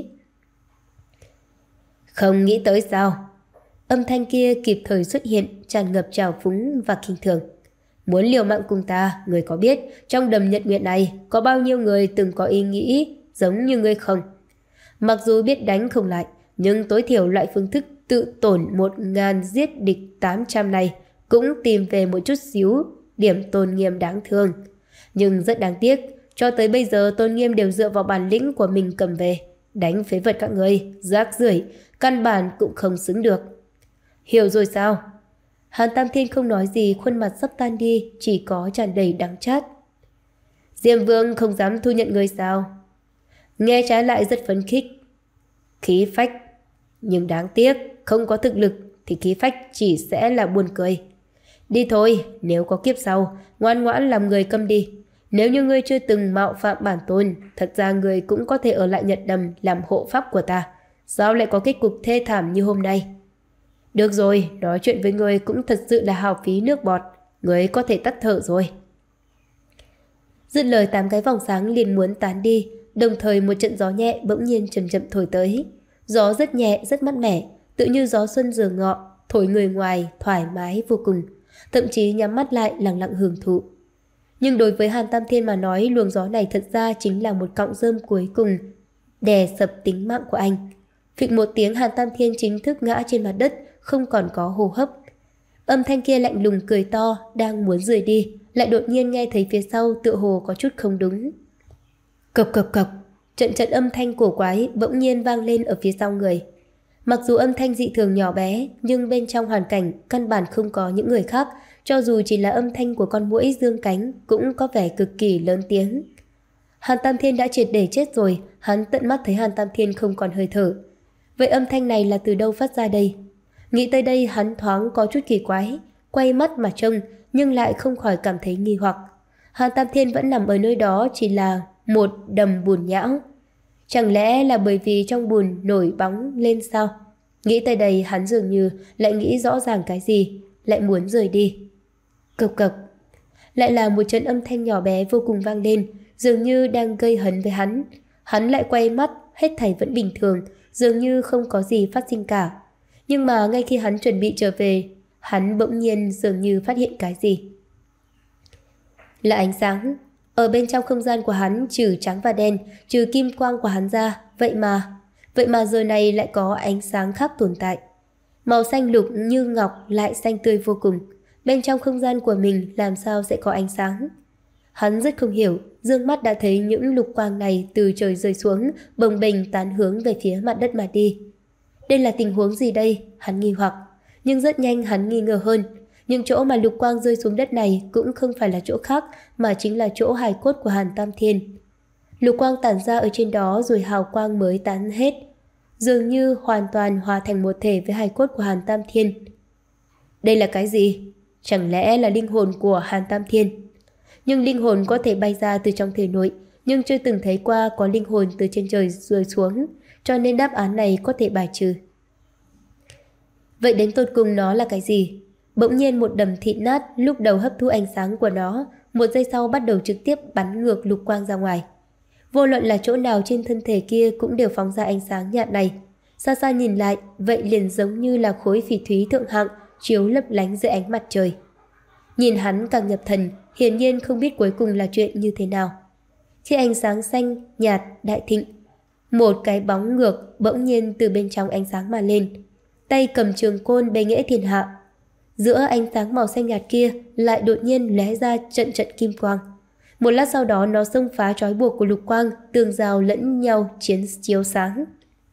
Không nghĩ tới sao? Âm thanh kia kịp thời xuất hiện, tràn ngập trào phúng và kinh thường. Muốn liều mạng cùng ta, người có biết trong đầm Nhật Nguyệt này có bao nhiêu người từng có ý nghĩ giống như ngươi không? Mặc dù biết đánh không lại, nhưng tối thiểu loại phương thức tự tổn một ngàn giết địch tám trăm này cũng tìm về một chút xíu điểm tôn nghiêm đáng thương. Nhưng rất đáng tiếc, cho tới bây giờ tôn nghiêm đều dựa vào bản lĩnh của mình cầm về. Đánh phế vật các người, rác rưởi, căn bản cũng không xứng được. Hiểu rồi sao? Hàn Tam Thiên không nói gì, khuôn mặt sắp tan đi, chỉ có tràn đầy đắng chát. Diêm Vương không dám thu nhận người sao? Nghe trái lại rất phấn khích. Khí phách. Nhưng đáng tiếc, không có thực lực thì khí phách chỉ sẽ là buồn cười. Đi thôi, nếu có kiếp sau, ngoan ngoãn làm người câm đi. Nếu như ngươi chưa từng mạo phạm bản tôn, thật ra ngươi cũng có thể ở lại Nhật Đầm làm hộ pháp của ta. Sao lại có kết cục thê thảm như hôm nay? Được rồi, nói chuyện với ngươi cũng thật sự là hao phí nước bọt. Ngươi có thể tắt thở rồi. Dứt lời, tám cái vòng sáng liền muốn tán đi, đồng thời một trận gió nhẹ bỗng nhiên chậm chậm thổi tới. Gió rất nhẹ, rất mát mẻ, tự như gió xuân rửa ngọ, thổi người ngoài thoải mái vô cùng, thậm chí nhắm mắt lại lặng lặng hưởng thụ. Nhưng đối với Hàn Tam Thiên mà nói, luồng gió này thật ra chính là một cọng rơm cuối cùng đè sập tính mạng của anh. Phịch một tiếng, Hàn Tam Thiên chính thức ngã trên mặt đất, không còn có hô hấp. Âm thanh kia lạnh lùng cười to, đang muốn rời đi, lại đột nhiên nghe thấy phía sau tựa hồ có chút không đúng. Cộc cộc cộc, trận trận âm thanh cổ quái bỗng nhiên vang lên ở phía sau người. Mặc dù âm thanh dị thường nhỏ bé, nhưng bên trong hoàn cảnh căn bản không có những người khác, cho dù chỉ là âm thanh của con muỗi dương cánh cũng có vẻ cực kỳ lớn tiếng. Hàn Tam Thiên đã triệt để chết rồi, hắn tận mắt thấy Hàn Tam Thiên không còn hơi thở. Vậy âm thanh này là từ đâu phát ra đây? Nghĩ tới đây hắn thoáng có chút kỳ quái, quay mắt mà trông nhưng lại không khỏi cảm thấy nghi hoặc. Hàn Tam Thiên vẫn nằm ở nơi đó chỉ là một đầm bùn nhão. Chẳng lẽ là bởi vì trong bùn nổi bóng lên sao? Nghĩ tới đây hắn dường như lại nghĩ rõ ràng cái gì, lại muốn rời đi. Cộc cộc, lại là một trận âm thanh nhỏ bé vô cùng vang lên, dường như đang gây hấn với hắn. Hắn lại quay mắt, hết thảy vẫn bình thường, dường như không có gì phát sinh cả. Nhưng mà ngay khi hắn chuẩn bị trở về, hắn bỗng nhiên dường như phát hiện cái gì. Là ánh sáng. Ở bên trong không gian của hắn trừ trắng và đen, trừ kim quang của hắn ra, vậy mà, vậy mà giờ này lại có ánh sáng khác tồn tại. Màu xanh lục như ngọc lại xanh tươi vô cùng. Bên trong không gian của mình làm sao sẽ có ánh sáng? Hắn rất không hiểu, dương mắt đã thấy những lục quang này từ trời rơi xuống, bồng bềnh tán hướng về phía mặt đất mà đi. Đây là tình huống gì đây? Hắn nghi hoặc. Nhưng rất nhanh hắn nghi ngờ hơn. Những chỗ mà lục quang rơi xuống đất này cũng không phải là chỗ khác, mà chính là chỗ hài cốt của Hàn Tam Thiên. Lục quang tản ra ở trên đó rồi hào quang mới tán hết, dường như hoàn toàn hòa thành một thể với hài cốt của Hàn Tam Thiên. Đây là cái gì? Chẳng lẽ là linh hồn của Hàn Tam Thiên? Nhưng linh hồn có thể bay ra từ trong thể nội, nhưng chưa từng thấy qua có linh hồn từ trên trời rơi xuống, cho nên đáp án này có thể bài trừ. Vậy đến tột cùng nó là cái gì? Bỗng nhiên một đầm thịt nát lúc đầu hấp thu ánh sáng của nó, một giây sau bắt đầu trực tiếp bắn ngược lục quang ra ngoài. Vô luận là chỗ nào trên thân thể kia cũng đều phóng ra ánh sáng nhạt này. Xa xa nhìn lại, vậy liền giống như là khối phỉ thúy thượng hạng chiếu lấp lánh dưới ánh mặt trời. Nhìn hắn càng nhập thần, hiển nhiên không biết cuối cùng là chuyện như thế nào. Khi ánh sáng xanh nhạt đại thịnh, một cái bóng ngược bỗng nhiên từ bên trong ánh sáng mà lên, tay cầm trường côn bề nghệ thiên hạ. Giữa ánh sáng màu xanh nhạt kia lại đột nhiên lóe ra trận trận kim quang. Một lát sau đó nó xông phá trói buộc của lục quang, tường rào lẫn nhau chiến chiếu sáng.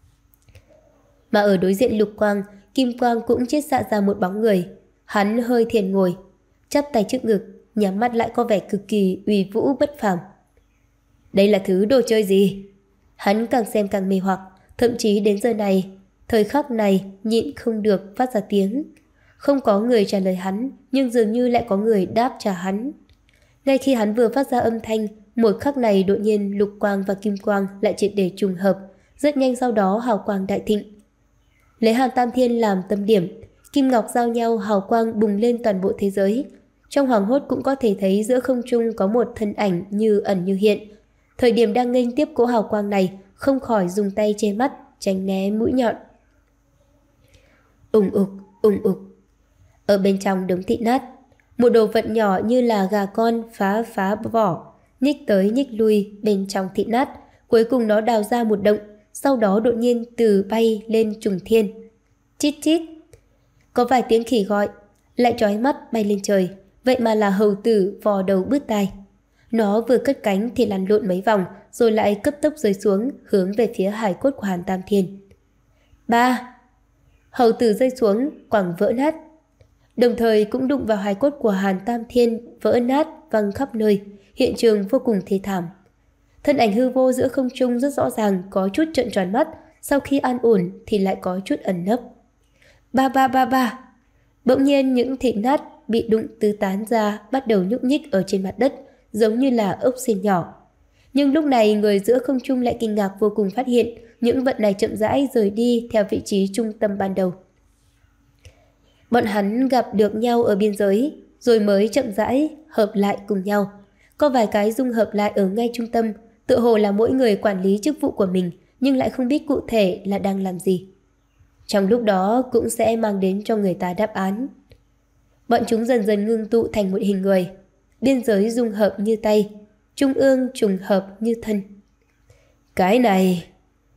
Mà ở đối diện lục quang, kim quang cũng chiết xạ ra một bóng người. Hắn hơi thiền ngồi, chắp tay trước ngực, nhắm mắt lại có vẻ cực kỳ uy vũ bất phàm. Đây là thứ đồ chơi gì? Hắn càng xem càng mê hoặc, thậm chí đến giờ này, thời khắc này nhịn không được phát ra tiếng. Không có người trả lời hắn, nhưng dường như lại có người đáp trả hắn. Ngay khi hắn vừa phát ra âm thanh, một khắc này đột nhiên lục quang và kim quang lại triệt để trùng hợp, rất nhanh sau đó hào quang đại thịnh. Lấy Hàn Tam Thiên làm tâm điểm, kim ngọc giao nhau, hào quang bùng lên toàn bộ thế giới. Trong hoàng hốt cũng có thể thấy giữa không trung có một thân ảnh như ẩn như hiện. Thời điểm đang nghênh tiếp cỗ hào quang này, không khỏi dùng tay che mắt, tránh né mũi nhọn. Ùng ục, ùng ục. Ở bên trong đống thịt nát, một đồ vật nhỏ như là gà con phá phá vỏ, nhích tới nhích lui bên trong thịt nát. Cuối cùng nó đào ra một động, sau đó đột nhiên từ bay lên trùng thiên. Chít chít. Có vài tiếng khỉ gọi, lại chói mắt bay lên trời. Vậy mà là hầu tử vò đầu bứt tai. Nó vừa cất cánh thì lăn lộn mấy vòng, rồi lại cấp tốc rơi xuống, hướng về phía hài cốt của Hàn Tam Thiên. Ba. Hầu tử rơi xuống, quẳng vỡ nát. Đồng thời cũng đụng vào hài cốt của Hàn Tam Thiên, vỡ nát văng khắp nơi, hiện trường vô cùng thê thảm. Thân ảnh hư vô giữa không trung rất rõ ràng, có chút trợn tròn mắt, sau khi an ổn thì lại có chút ẩn nấp. Ba ba ba ba. Bỗng nhiên những thịt nát bị đụng tứ tán ra, bắt đầu nhúc nhích ở trên mặt đất, giống như là ốc sên nhỏ. Nhưng lúc này người giữa không trung lại kinh ngạc vô cùng phát hiện những vật này chậm rãi rời đi theo vị trí trung tâm ban đầu. Bọn hắn gặp được nhau ở biên giới, rồi mới chậm rãi hợp lại cùng nhau. Có vài cái dung hợp lại ở ngay trung tâm, tựa hồ là mỗi người quản lý chức vụ của mình, nhưng lại không biết cụ thể là đang làm gì. Trong lúc đó cũng sẽ mang đến cho người ta đáp án. Bọn chúng dần dần ngưng tụ thành một hình người, biên giới dung hợp như tay, trung ương trùng hợp như thân. Cái này...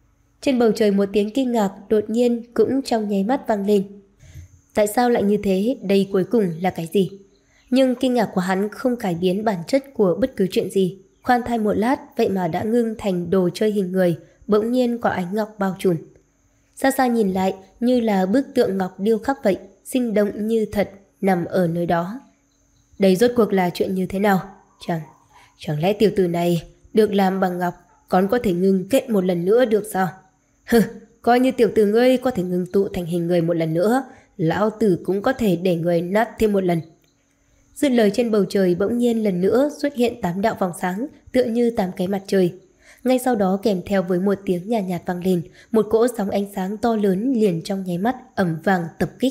Trên bầu trời một tiếng kinh ngạc đột nhiên cũng trong nháy mắt vang lên. Tại sao lại như thế? Đây cuối cùng là cái gì? Nhưng kinh ngạc của hắn không cải biến bản chất của bất cứ chuyện gì. Khoan thai một lát, vậy mà đã ngưng thành đồ chơi hình người, bỗng nhiên có ánh ngọc bao trùm. Xa xa nhìn lại như là bức tượng ngọc điêu khắc vậy, sinh động như thật nằm ở nơi đó. Đây rốt cuộc là chuyện như thế nào? Chẳng, chẳng lẽ tiểu tử này được làm bằng ngọc còn có thể ngưng kết một lần nữa được sao? Hừ, coi như tiểu tử ngươi có thể ngưng tụ thành hình người một lần nữa, lão tử cũng có thể để người nát thêm một lần. Dứt lời, trên bầu trời bỗng nhiên lần nữa xuất hiện tám đạo vòng sáng tựa như tám cái mặt trời. Ngay sau đó kèm theo với một tiếng nhàn nhạt, nhạt vang lên, một cỗ sóng ánh sáng to lớn liền trong nháy mắt ầm vang tập kích.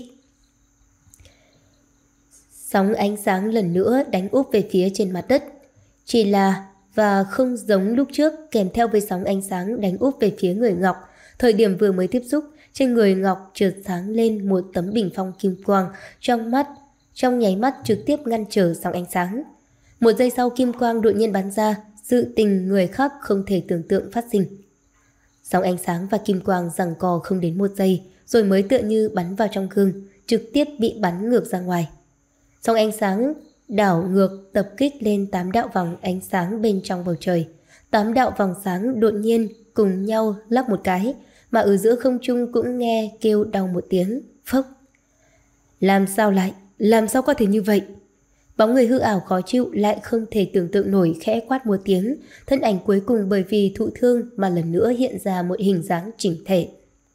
Sóng ánh sáng lần nữa đánh úp về phía trên mặt đất. Chỉ là và không giống lúc trước, kèm theo với sóng ánh sáng đánh úp về phía người Ngọc, thời điểm vừa mới tiếp xúc, trên người Ngọc chợt sáng lên một tấm bình phong kim quang, trong mắt trong nháy mắt trực tiếp ngăn trở sóng ánh sáng. Một giây sau, kim quang đột nhiên bắn ra, sự tình người khác không thể tưởng tượng phát sinh. Sóng ánh sáng và kim quang giằng co không đến một giây, rồi mới tựa như bắn vào trong gương, trực tiếp bị bắn ngược ra ngoài. Sóng ánh sáng đảo ngược tập kích lên tám đạo vòng ánh sáng bên trong bầu trời. Tám đạo vòng sáng đột nhiên cùng nhau lắc một cái, mà ở giữa không trung cũng nghe kêu đau một tiếng, phốc. Làm sao lại, làm sao có thể như vậy? Bóng người hư ảo khó chịu lại không thể tưởng tượng nổi, khẽ quát một tiếng, thân ảnh cuối cùng bởi vì thụ thương mà lần nữa hiện ra một hình dáng chỉnh thể.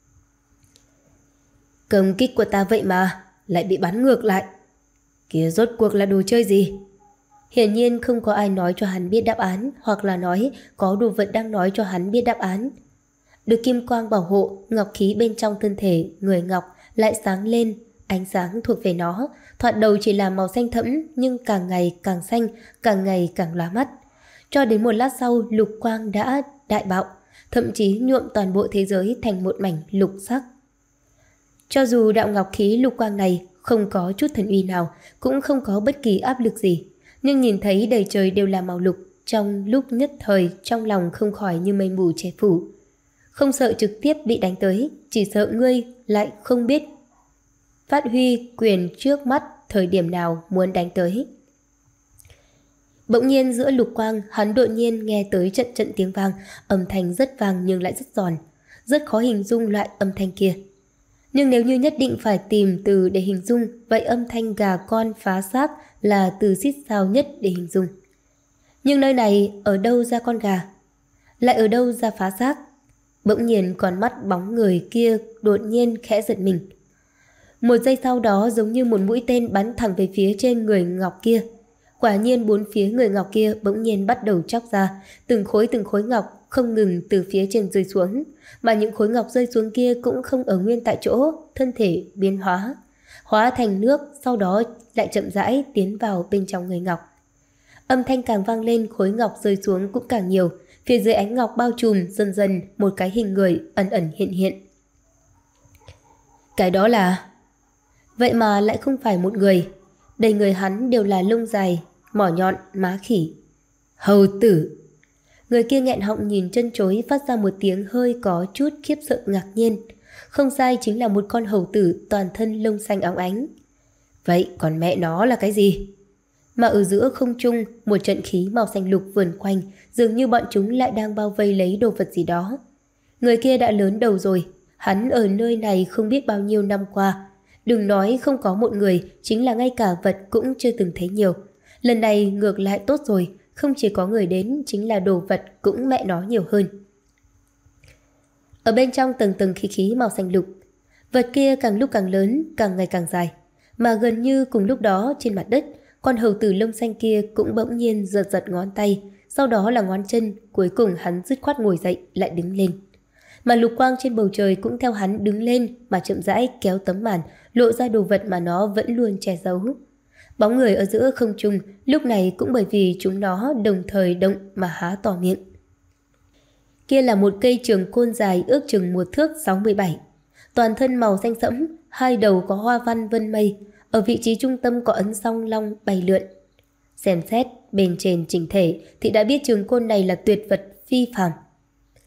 Công kích của ta vậy mà lại bị bắn ngược lại. Kia rốt cuộc là đồ chơi gì? Hiển nhiên không có ai nói cho hắn biết đáp án, hoặc là nói có đồ vật đang nói cho hắn biết đáp án. Được kim quang bảo hộ, ngọc khí bên trong thân thể người Ngọc lại sáng lên, ánh sáng thuộc về nó, thoạt đầu chỉ là màu xanh thẫm nhưng càng ngày càng xanh, càng ngày càng lóa mắt. Cho đến một lát sau, lục quang đã đại bạo, thậm chí nhuộm toàn bộ thế giới thành một mảnh lục sắc. Cho dù đạo ngọc khí lục quang này không có chút thần uy nào, cũng không có bất kỳ áp lực gì, nhưng nhìn thấy đầy trời đều là màu lục, trong lúc nhất thời trong lòng không khỏi như mây mù che phủ. Không sợ trực tiếp bị đánh tới, chỉ sợ ngươi lại không biết phát huy quyền trước mắt thời điểm nào muốn đánh tới. Bỗng nhiên giữa lục quang, hắn đột nhiên nghe tới trận trận tiếng vang, âm thanh rất vang nhưng lại rất giòn, rất khó hình dung loại âm thanh kia. Nhưng nếu như nhất định phải tìm từ để hình dung, vậy âm thanh gà con phá xác là từ xít sao nhất để hình dung. Nhưng nơi này ở đâu ra con gà? Lại ở đâu ra phá xác? Bỗng nhiên con mắt bóng người kia đột nhiên khẽ giật mình. Một giây sau đó giống như một mũi tên bắn thẳng về phía trên người Ngọc kia. Quả nhiên bốn phía người Ngọc kia bỗng nhiên bắt đầu chóc ra, từng khối từng khối ngọc không ngừng từ phía trên rơi xuống, mà những khối ngọc rơi xuống kia cũng không ở nguyên tại chỗ, thân thể biến hóa, hóa thành nước, sau đó lại chậm rãi tiến vào bên trong người Ngọc. Âm thanh càng vang lên, khối ngọc rơi xuống cũng càng nhiều, phía dưới ánh ngọc bao trùm dần dần một cái hình người ẩn ẩn hiện hiện. Cái đó là... Vậy mà lại không phải một người, đầy người hắn đều là lông dài, mỏ nhọn, má khỉ. Hầu tử! Người kia nghẹn họng nhìn chân chối, phát ra một tiếng hơi có chút khiếp sợ ngạc nhiên. Không sai, chính là một con hầu tử toàn thân lông xanh óng ánh. Vậy còn mẹ nó là cái gì? Mà ở giữa không trung, một trận khí màu xanh lục vườn quanh, dường như bọn chúng lại đang bao vây lấy đồ vật gì đó. Người kia đã lớn đầu rồi, hắn ở nơi này không biết bao nhiêu năm qua. Đừng nói không có một người, chính là ngay cả vật cũng chưa từng thấy nhiều. Lần này ngược lại tốt rồi, không chỉ có người đến, chính là đồ vật cũng mẹ nó nhiều hơn. Ở bên trong tầng tầng khí khí màu xanh lục, vật kia càng lúc càng lớn, càng ngày càng dài. Mà gần như cùng lúc đó trên mặt đất, con hầu tử lông xanh kia cũng bỗng nhiên giật giật ngón tay, sau đó là ngón chân, cuối cùng hắn dứt khoát ngồi dậy lại đứng lên. Mà lục quang trên bầu trời cũng theo hắn đứng lên mà chậm rãi kéo tấm màn, lộ ra đồ vật mà nó vẫn luôn che giấu. Bóng người ở giữa không trung lúc này cũng bởi vì chúng nó đồng thời động mà há to miệng. Kia là một cây trường côn dài ước chừng một thước sáu mươi bảy, toàn thân màu xanh sẫm, hai đầu có hoa văn vân mây, ở vị trí trung tâm có ấn song long bay lượn. Xem xét bên trên chỉnh thể thì đã biết trường côn này là tuyệt vật phi phàm.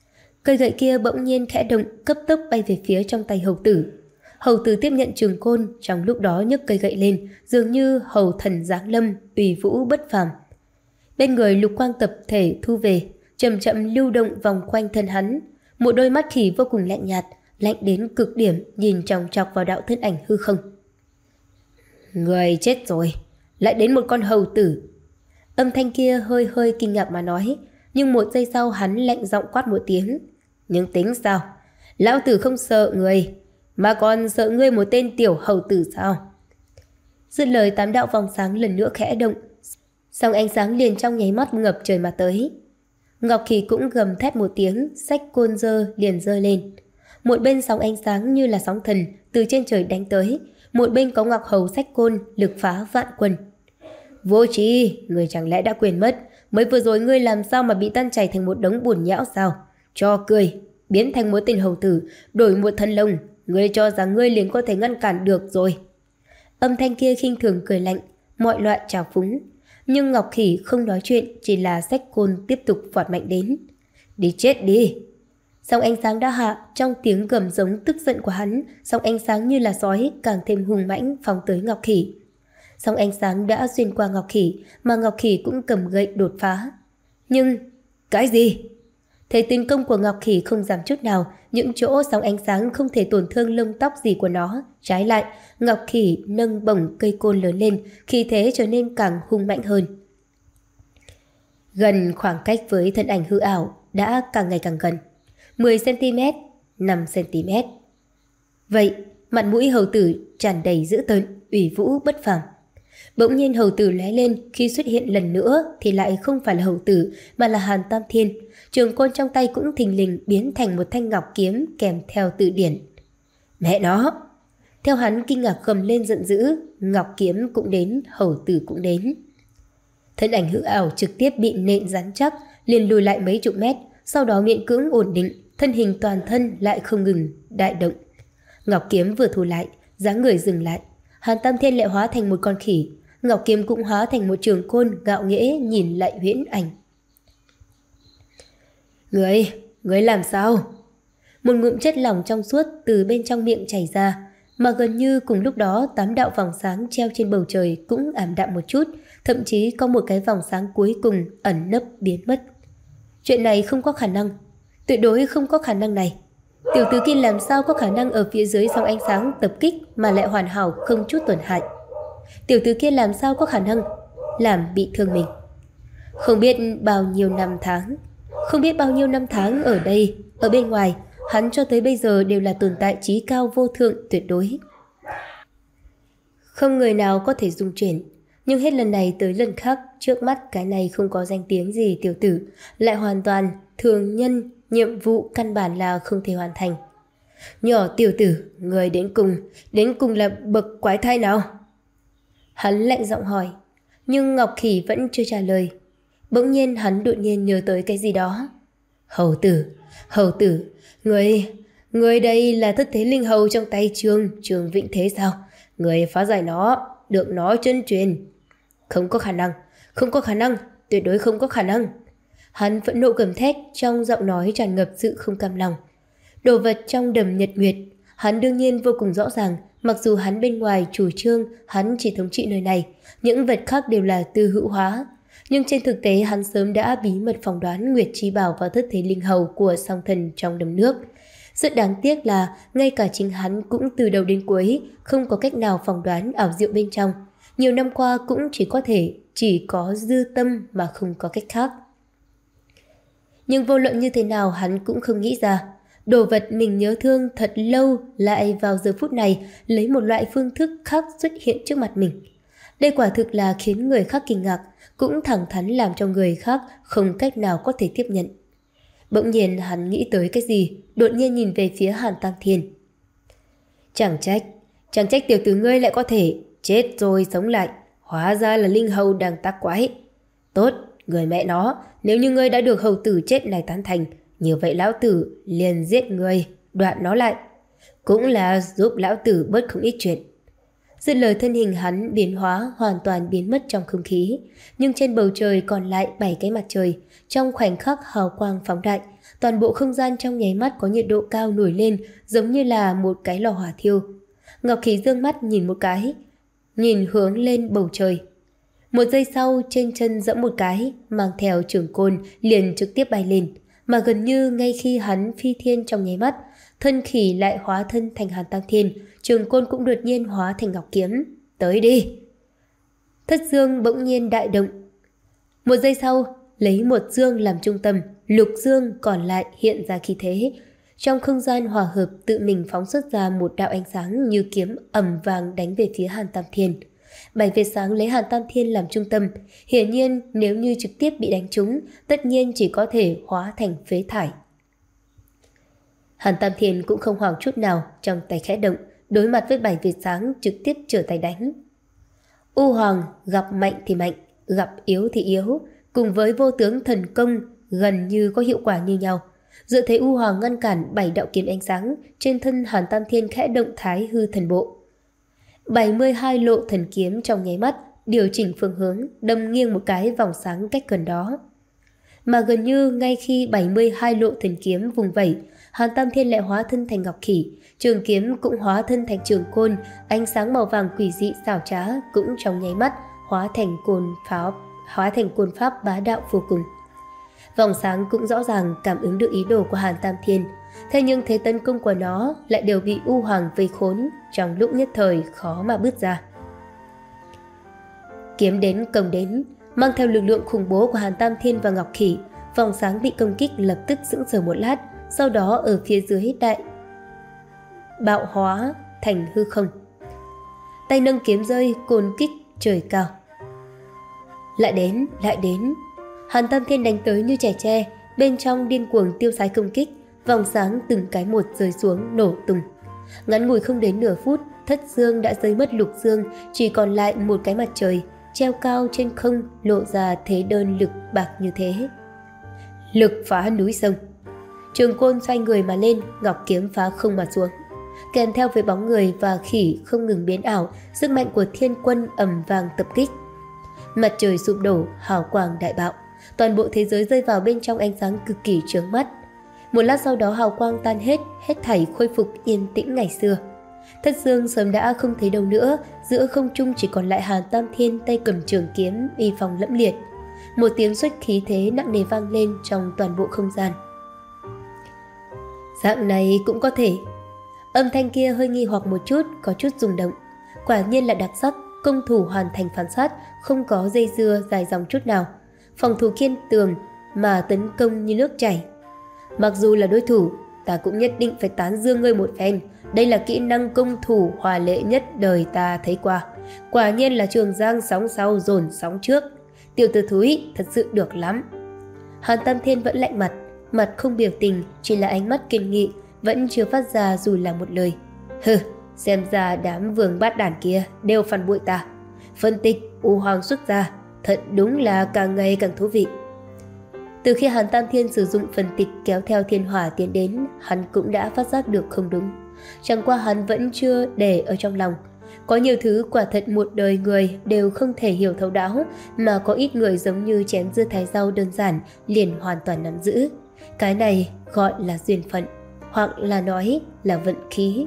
Cây gậy kia bỗng nhiên khẽ động, cấp tốc bay về phía trong tay hầu tử. Hầu tử tiếp nhận trường côn, trong lúc đó nhấc cây gậy lên, dường như hầu thần giáng lâm, uy vũ bất phàm. Bên người lục quang tập thể thu về, chậm chậm lưu động vòng quanh thân hắn. Một đôi mắt khỉ vô cùng lạnh nhạt, lạnh đến cực điểm, nhìn chòng chọc vào đạo thân ảnh hư không. Người chết rồi, lại đến một con hầu tử. Âm thanh kia hơi hơi kinh ngạc mà nói, nhưng một giây sau hắn lạnh giọng quát một tiếng. Nhưng tính sao? Lão tử không sợ người, mà còn sợ ngươi một tên tiểu hầu tử sao? Dứt lời, tám đạo vòng sáng lần nữa khẽ động, song ánh sáng liền trong nháy mắt ngập trời mà tới. Ngọc Khỉ cũng gầm thét một tiếng, xách côn dơ liền dơ lên. Một bên sóng ánh sáng như là sóng thần từ trên trời đánh tới, một bên có Ngọc Hầu xách côn, lực phá vạn quân. Vô Tri, người chẳng lẽ đã quên mất, mới vừa rồi ngươi làm sao mà bị tan chảy thành một đống bùn nhão sao? Cho cười, biến thành một tên hầu tử, đổi một thân lông, ngươi cho rằng ngươi liền có thể ngăn cản được rồi. Âm thanh kia khinh thường cười lạnh, mọi loại trào phúng. Nhưng Ngọc Khỉ không nói chuyện, chỉ là xách côn tiếp tục vọt mạnh đến. Đi chết đi! Sóng ánh sáng đã hạ, trong tiếng gầm giống tức giận của hắn, sóng ánh sáng như là sói càng thêm hùng mãnh phóng tới Ngọc Khỉ. Sóng ánh sáng đã xuyên qua Ngọc Khỉ, mà Ngọc Khỉ cũng cầm gậy đột phá. Nhưng cái gì? Thấy tiến công của Ngọc Khỉ không giảm chút nào, những chỗ sóng ánh sáng không thể tổn thương lông tóc gì của nó. Trái lại, Ngọc Khỉ nâng bổng cây côn lớn lên, khí thế trở nên càng hung mạnh hơn. Gần khoảng cách với thân ảnh hư ảo đã càng ngày càng gần. mười xăng-ti-mét, năm xăng-ti-mét. Vậy, mặt mũi hầu tử tràn đầy dữ tợn, ủy vũ bất phàm. Bỗng nhiên hầu tử lóe lên, khi xuất hiện lần nữa thì lại không phải là hầu tử mà là Hàn Tam Thiên. Trường côn trong tay cũng thình lình biến thành một thanh ngọc kiếm kèm theo từ điển. Mẹ nó! Theo hắn kinh ngạc gầm lên giận dữ, ngọc kiếm cũng đến, hầu tử cũng đến. Thân ảnh hư ảo trực tiếp bị nện rắn chắc, liền lùi lại mấy chục mét, sau đó miễn cưỡng ổn định, thân hình toàn thân lại không ngừng đại động. Ngọc kiếm vừa thu lại, dáng người dừng lại, Hàn Tam Thiên lại hóa thành một con khỉ, ngọc kiếm cũng hóa thành một trường côn ngạo nghễ nhìn lại Huyễn Ảnh. Người, người làm sao? Một ngụm chất lỏng trong suốt từ bên trong miệng chảy ra, mà gần như cùng lúc đó tám đạo vòng sáng treo trên bầu trời cũng ảm đạm một chút, thậm chí có một cái vòng sáng cuối cùng ẩn nấp biến mất. Chuyện này không có khả năng, tuyệt đối không có khả năng này. Tiểu tử kia làm sao có khả năng ở phía dưới sóng ánh sáng tập kích mà lại hoàn hảo không chút tổn hại? Tiểu tử kia làm sao có khả năng làm bị thương mình? Không biết bao nhiêu năm tháng, không biết bao nhiêu năm tháng ở đây, ở bên ngoài, hắn cho tới bây giờ đều là tồn tại trí cao vô thượng tuyệt đối. Không người nào có thể dung chuyển, nhưng hết lần này tới lần khác, trước mắt cái này không có danh tiếng gì tiểu tử, lại hoàn toàn thường nhân, nhiệm vụ căn bản là không thể hoàn thành. Nhỏ tiểu tử, người đến cùng, đến cùng là bậc quái thai nào? Hắn lạnh giọng hỏi, nhưng Ngọc Khỉ vẫn chưa trả lời. Bỗng nhiên hắn đột nhiên nhớ tới cái gì đó. Hầu tử, hầu tử, người, người đây là thất thế linh hầu trong tay Trương, Trương Vĩnh Thế sao? Người phá giải nó, được nó chân truyền. Không có khả năng, không có khả năng, tuyệt đối không có khả năng. Hắn phẫn nộ gầm thét, trong giọng nói tràn ngập sự không cam lòng. Đồ vật trong đầm nhật nguyệt, hắn đương nhiên vô cùng rõ ràng, mặc dù hắn bên ngoài chủ trương hắn chỉ thống trị nơi này, những vật khác đều là tư hữu hóa. Nhưng trên thực tế hắn sớm đã bí mật phỏng đoán Nguyệt Chi Bảo và thất thế linh hầu của song thần trong đầm nước. Rất đáng tiếc là ngay cả chính hắn cũng từ đầu đến cuối không có cách nào phỏng đoán ảo diệu bên trong. Nhiều năm qua cũng chỉ có thể chỉ có dư tâm mà không có cách khác. Nhưng vô luận như thế nào hắn cũng không nghĩ ra, đồ vật mình nhớ thương thật lâu lại vào giờ phút này lấy một loại phương thức khác xuất hiện trước mặt mình. Đây quả thực là khiến người khác kinh ngạc, cũng thẳng thắn làm cho người khác không cách nào có thể tiếp nhận. Bỗng nhiên hắn nghĩ tới cái gì, đột nhiên nhìn về phía Hàn Tam Thiên. Chẳng trách, chẳng trách tiểu tử ngươi lại có thể chết rồi sống lại, hóa ra là linh hầu đang tác quái. Tốt, người mẹ nó, nếu như ngươi đã được hầu tử chết này tán thành, như vậy lão tử liền giết ngươi, đoạn nó lại. Cũng là giúp lão tử bớt không ít chuyện. Dứt lời thân hình hắn biến hóa hoàn toàn biến mất trong không khí, nhưng trên bầu trời còn lại bảy cái mặt trời, trong khoảnh khắc hào quang phóng đại, toàn bộ không gian trong nháy mắt có nhiệt độ cao nổi lên giống như là một cái lò hỏa thiêu. Ngọc Khỉ dương mắt nhìn một cái, nhìn hướng lên bầu trời. Một giây sau trên chân giẫm một cái, mang theo trường côn liền trực tiếp bay lên, mà gần như ngay khi hắn phi thiên trong nháy mắt, thân khỉ lại hóa thân thành Hàn Tam Thiên, trường côn cũng đột nhiên hóa thành ngọc kiếm. Tới đi! Thất dương bỗng nhiên đại động. Một giây sau, lấy một dương làm trung tâm, lục dương còn lại hiện ra khí thế. Trong không gian hòa hợp tự mình phóng xuất ra một đạo ánh sáng như kiếm ầm vang đánh về phía Hàn Tam Thiên. Bảy vệt sáng lấy Hàn Tam Thiên làm trung tâm, hiển nhiên nếu như trực tiếp bị đánh trúng, tất nhiên chỉ có thể hóa thành phế thải. Hàn Tam Thiên cũng không hoảng chút nào, trong tay khẽ động, đối mặt với bảy vệt sáng trực tiếp trở tay đánh. U Hoàng gặp mạnh thì mạnh, gặp yếu thì yếu, cùng với vô tướng thần công gần như có hiệu quả như nhau. Dựa thế U Hoàng ngăn cản bảy đạo kiếm ánh sáng, trên thân Hàn Tam Thiên khẽ động thái hư thần bộ. bảy mươi hai lộ thần kiếm trong nháy mắt, điều chỉnh phương hướng, đâm nghiêng một cái vòng sáng cách gần đó. Mà gần như ngay khi bảy mươi hai lộ thần kiếm vùng vẩy, Hàn Tam Thiên lại hóa thân thành ngọc khỉ, trường kiếm cũng hóa thân thành trường côn, ánh sáng màu vàng quỷ dị xảo trá cũng trong nháy mắt hóa thành côn pháp, hóa thành côn pháp bá đạo vô cùng. Vòng sáng cũng rõ ràng cảm ứng được ý đồ của Hàn Tam Thiên, thế nhưng thế tấn công của nó lại đều bị U Hoàng vây khốn, trong lúc nhất thời khó mà bứt ra. Kiếm đến công đến, mang theo lực lượng khủng bố của Hàn Tam Thiên và Ngọc Khỉ, vòng sáng bị công kích lập tức sững sờ một lát, sau đó ở phía dưới đại bạo hóa thành hư không. Tay nâng kiếm rơi, côn kích trời cao. Lại đến, lại đến. Hàn Tam Thiên đánh tới như trẻ tre, bên trong điên cuồng tiêu xái công kích, vòng sáng từng cái một rơi xuống nổ tung. Ngắn ngủi không đến nửa phút, thất dương đã rơi mất lục dương, chỉ còn lại một cái mặt trời treo cao trên không, lộ ra thế đơn lực bạc như thế. Lực phá núi sông. Trường côn xoay người mà lên, ngọc kiếm phá không mà xuống. Kèm theo với bóng người và khỉ không ngừng biến ảo, sức mạnh của thiên quân ầm vang tập kích. Mặt trời sụp đổ, hào quang đại bạo, toàn bộ thế giới rơi vào bên trong ánh sáng cực kỳ chói mắt. Một lát sau đó hào quang tan hết, hết thảy khôi phục yên tĩnh ngày xưa. Thất dương sớm đã không thấy đâu nữa, giữa không trung chỉ còn lại Hàn Tam Thiên tay cầm trường kiếm, uy phong lẫm liệt. Một tiếng xuất khí thế nặng nề vang lên trong toàn bộ không gian. Dạng này cũng có thể. Âm thanh kia hơi nghi hoặc một chút, có chút rung động. Quả nhiên là đặc sắc, công thủ hoàn thành phản sát, không có dây dưa dài dòng chút nào. Phòng thủ kiên tường mà tấn công như nước chảy. Mặc dù là đối thủ, ta cũng nhất định phải tán dương ngươi một phen. Đây là kỹ năng công thủ hòa lệ nhất đời ta thấy qua. Quả nhiên là Trường Giang sóng sau dồn sóng trước. Tiểu tử thúi thật sự được lắm. Hàn Tam Thiên vẫn lạnh mặt, mặt không biểu tình, chỉ là ánh mắt kiên nghị, vẫn chưa phát ra dù là một lời. Hừ, xem ra đám vương bát đàn kia đều phản bội ta. Phân tích U Hoàng xuất ra, thật đúng là càng ngày càng thú vị. Từ khi Hàn Tam Thiên sử dụng phân tịch kéo theo thiên hỏa tiến đến, hắn cũng đã phát giác được không đúng. Chẳng qua hắn vẫn chưa để ở trong lòng. Có nhiều thứ quả thật một đời người đều không thể hiểu thấu đáo, mà có ít người giống như chém dưa thái rau đơn giản liền hoàn toàn nắm giữ. Cái này gọi là duyên phận, hoặc là nói là vận khí.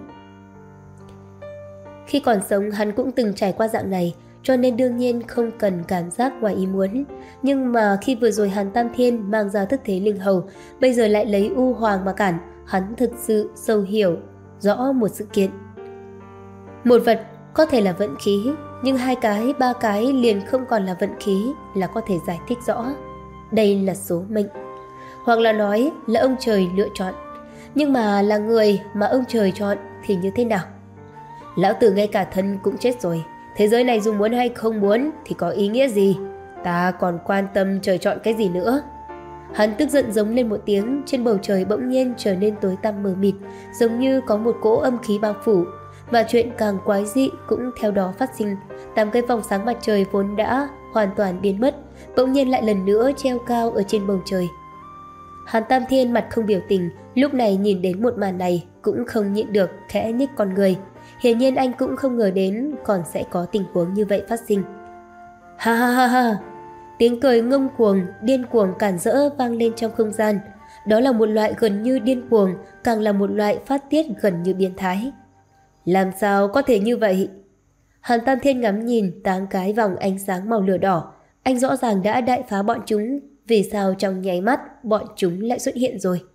Khi còn sống hắn cũng từng trải qua dạng này, cho nên đương nhiên không cần cảm giác ngoài ý muốn. Nhưng mà khi vừa rồi Hàn Tam Thiên mang ra thức thế linh hầu, bây giờ lại lấy U Hoàng mà cản, hắn thực sự sâu hiểu rõ một sự kiện. Một vật có thể là vận khí, nhưng hai cái, ba cái liền không còn là vận khí là có thể giải thích rõ. Đây là số mệnh, hoặc là nói là ông trời lựa chọn. Nhưng mà là người mà ông trời chọn thì như thế nào? Lão tử ngay cả thân cũng chết rồi, thế giới này dù muốn hay không muốn thì có ý nghĩa gì? Ta còn quan tâm trời chọn cái gì nữa? Hắn tức giận giống lên một tiếng, trên bầu trời bỗng nhiên trở nên tối tăm mờ mịt, giống như có một cỗ âm khí bao phủ, và chuyện càng quái dị cũng theo đó phát sinh. Tám cái vòng sáng mặt trời vốn đã hoàn toàn biến mất, bỗng nhiên lại lần nữa treo cao ở trên bầu trời. Hàn Tam Thiên mặt không biểu tình, lúc này nhìn đến một màn này cũng không nhịn được khẽ nhích con người. Hiển nhiên anh cũng không ngờ đến còn sẽ có tình huống như vậy phát sinh. Ha ha ha ha! Tiếng cười ngông cuồng, điên cuồng cản rỡ vang lên trong không gian. Đó là một loại gần như điên cuồng, càng là một loại phát tiết gần như biến thái. Làm sao có thể như vậy? Hàn Tam Thiên ngắm nhìn táng cái vòng ánh sáng màu lửa đỏ. Anh rõ ràng đã đại phá bọn chúng, vì sao trong nháy mắt bọn chúng lại xuất hiện rồi?